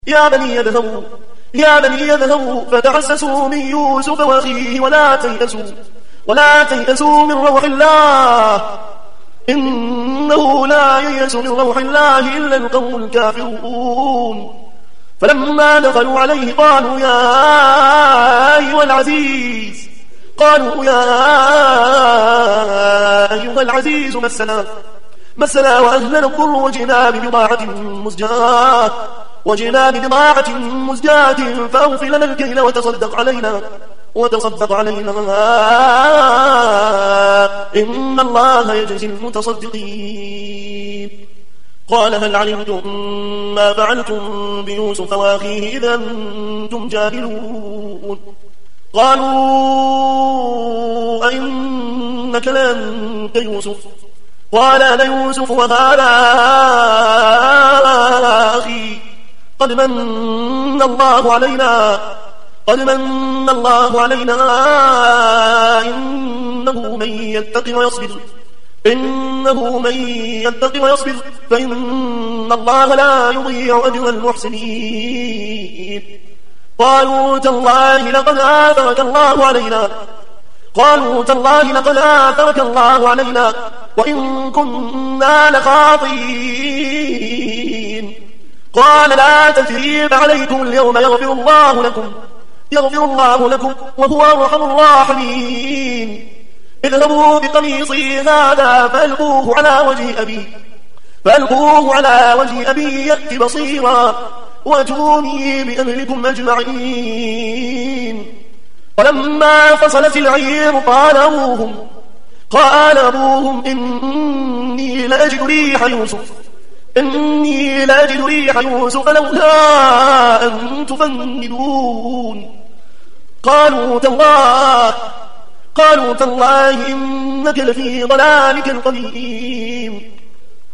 يا بني يذهبوا فتحسسوا من يوسف وأخيه ولا تيأسوا من روح الله إنه لا ييأس من روح الله إلا القوم الكافرون. فلما دخلوا عليه قالوا يا أيها العزيز مسنا وأهلنا الضر وجئنا ببضاعة مزجاة فأوف لنا الكيل وتصدق علينا إن الله يجزي المتصدقين. قال هل علمتم ما فعلتم بيوسف وأخيه إذا أنتم جاهلون؟ قالوا أئنك لأنت يوسف؟ قال أنا يوسف وهذا أخي قد من الله علينا إنه من يتق ويصبر فإن الله لا يضيع أجر المحسنين. قالوا تالله لقد آثرك الله علينا وإن كنا لخاطئين. قال لا تثريب عليكم اليوم يغفر الله لكم وهو أرحم الراحمين. اذهبوا بقميصي هذا فألقوه على وجه أبي يأت بصيرا واتوني بأهلكم أجمعين. ولما فصلت العير قال أبوهم إني لأجد ريح يوسف لولا أن تفندون. قالوا تالله إنك لفي ضلالك القديم.